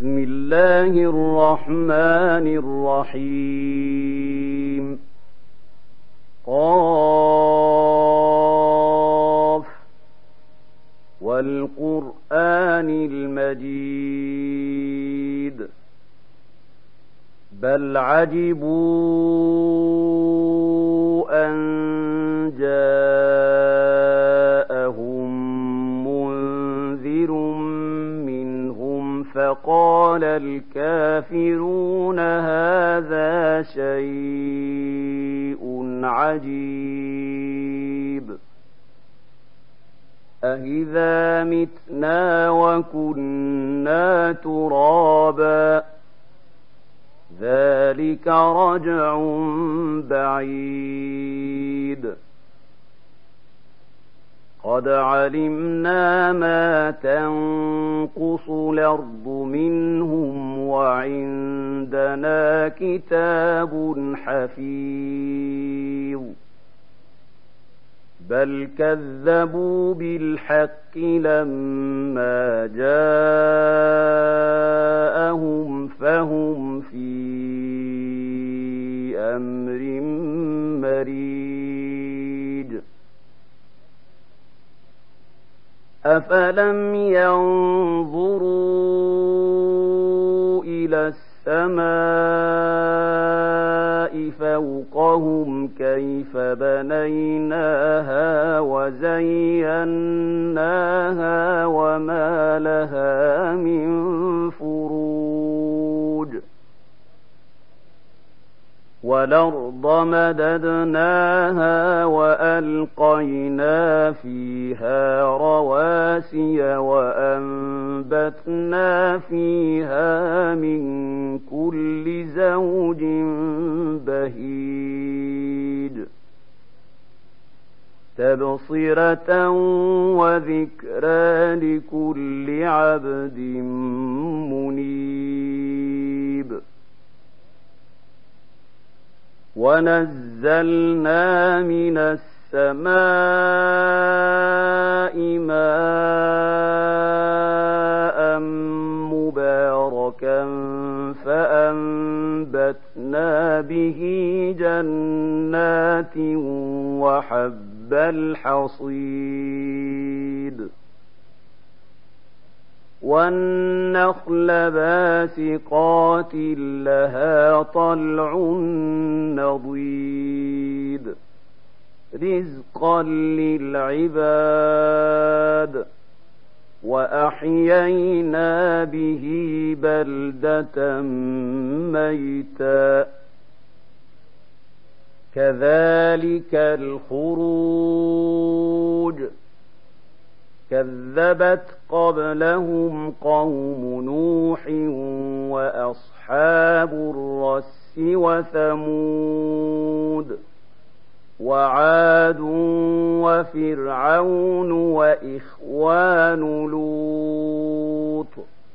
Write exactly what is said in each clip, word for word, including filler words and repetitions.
بسم الله الرحمن الرحيم. قاف والقرآن المجيد بل عجبوا أن جاءهم منذر منهم فقال الكافرون هذا شيء عجيب أإذا متنا وكنا ترابا ذلك رجع بعيد قد علمنا ما تنقص الأرض منهم وعندنا كتاب حفيظ بل كذبوا بالحق لما جاءهم فهم في أمر مريج أفلم ينظروا إلى السماء فوقهم كيف بنيناها وزيناها وما لها من فروج والأرض مددناها وألقينا فيها رواسي وأنبتنا فيها من كل زوج بهيج تبصرة وذكرى لكل عبد منيب ونزلنا من السماء ماء مباركا فأنبتنا به جنات وحب الحصيد والنخل باسقات لها طلع نضيد رزقا للعباد وأحيينا به بلدة ميتا كذلك الخروج كذبت قبلهم قوم نوح وأصحاب الرس وثمود وعاد وفرعون وإخوان لوط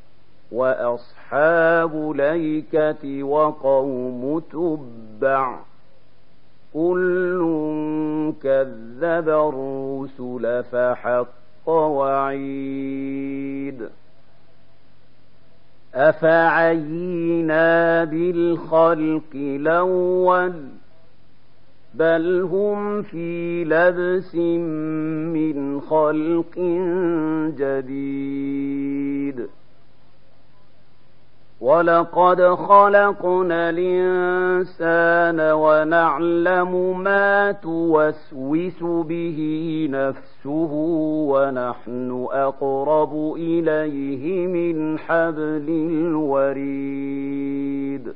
وأصحاب الأيكة وقوم تبع كل كذب الرسل فحق وعيد أفعينا بالخلق الأول بل هم في لبس من خلق جديد ولقد خلقنا الإنسان ونعلم ما توسوس به نفسه ونحن أقرب إليه من حبل الوريد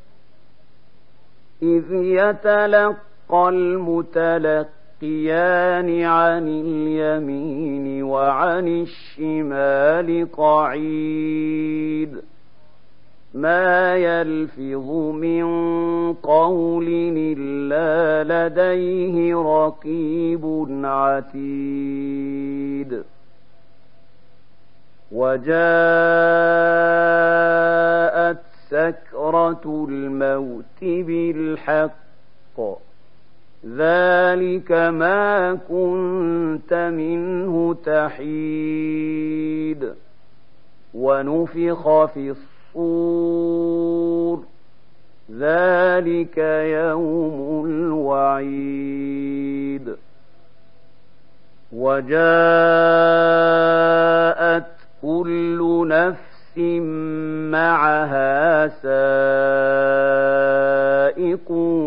إذ يتلقى المتلقيان عن اليمين وعن الشمال قعيد ما يلفظ من قول إلا لديه رقيب عتيد وجاءت سكرة الموت بالحق ذلك ما كنت منه تحيد ونفخ في الصور مكفور ذلك يوم الوعيد وجاءت كل نفس معها سائق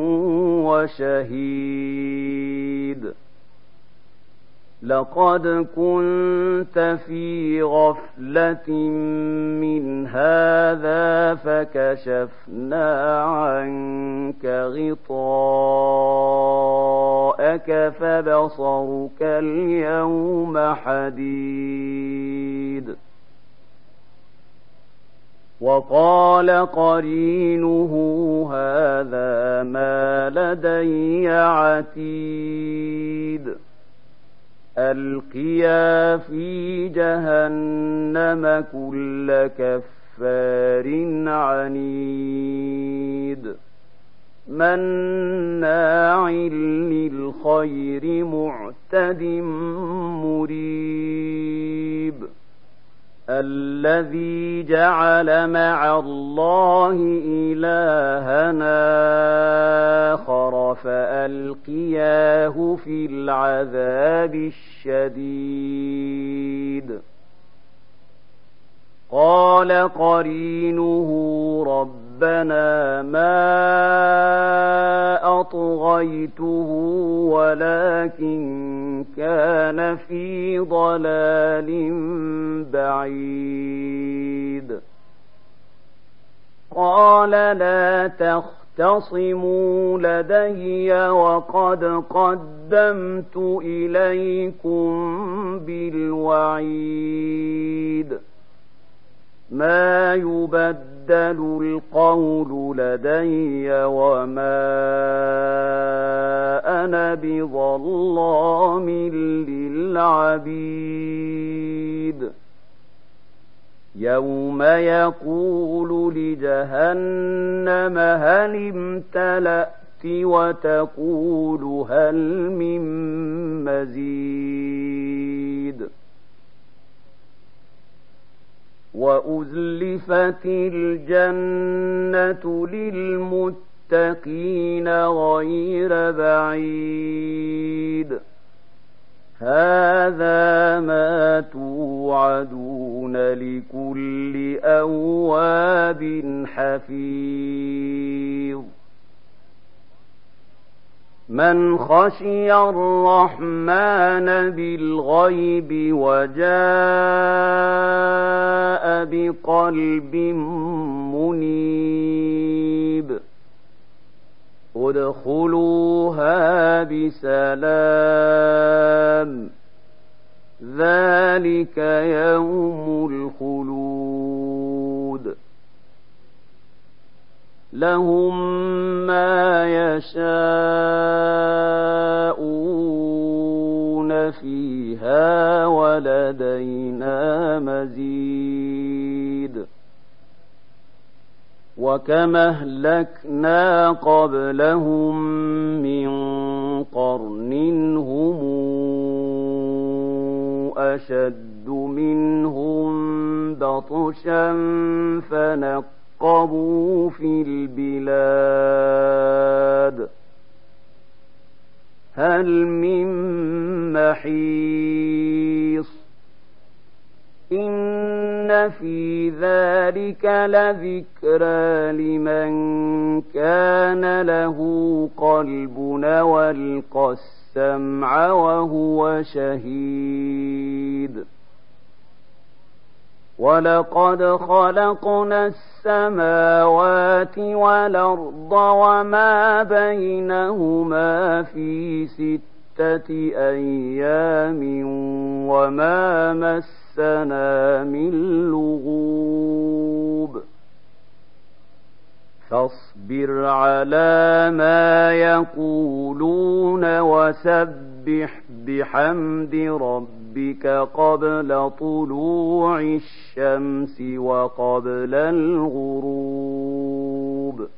وشهيد لقد كنت في غفلة من هذا فكشفنا عنك غطاءك فبصرك اليوم حديد وقال قرينه هذا ما لدي عتيد ألقيا في جهنم كل كفار عنيد مناع للخير معتد مريب الذي جعل مع الله إلهنا آخر فألقياه في العذاب الشديد قال قرينه ربنا ما أطغيته ولكن كان في ضلال بعيد قال لا تختصموا لدي وقد قدمت إليكم بالوعيد ما يبدل القول لدي وما أنا بظلام للعبيد يوم يقول لجهنم هل امتلأت وتقول هل من مزيد وأزلفت الجنة للمتقين غير بعيد هذا ما توعدون لكل أواب حفيظ من خشي الرحمن بالغيب وجاء بقلب منيب ادخلوها بسلام ذلك يوم الخلود لهم ما يشاءون فيها ولدينا مزيد وكما أهلكنا قبلهم من قرن هم أشد منهم بطشا فنقبوا في البلاد هل من محيص إن في ذلك لذكرى لمن كان له قلب والقى السمع وهو شهيد ولقد خلقنا السماوات والأرض وما بينهما في ستة أيام وما مسنا من لغوب فاصبر على ما يقولون وسبح بحمد ربك قبل طلوع الشمس وقبل الغروب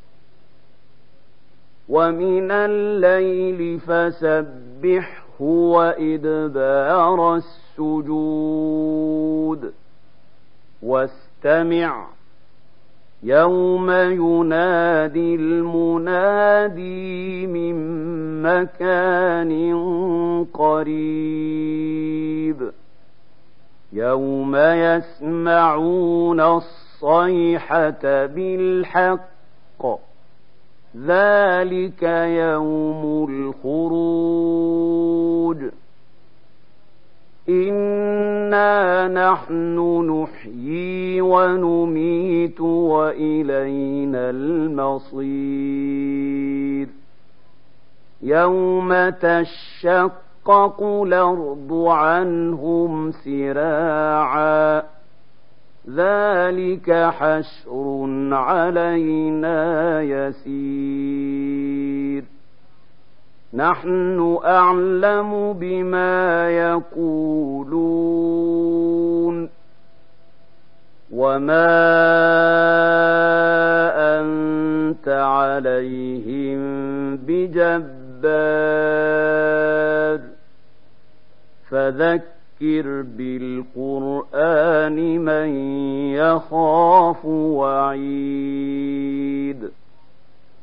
ومن الليل فسبحه وإدبار السجود واستمع يوم ينادي المنادي من مكان قريب يوم يسمعون الصيحة بالحق ذلك يوم الخروج إنا نحن نحيي ونميت وإلينا المصير يوم تشقق الأرض عنهم سراعا ذلك حشر علينا يسير نحن أعلم بما يقولون وما أنت عليهم بجبار فذكر بالقرآن من يخاف وعيد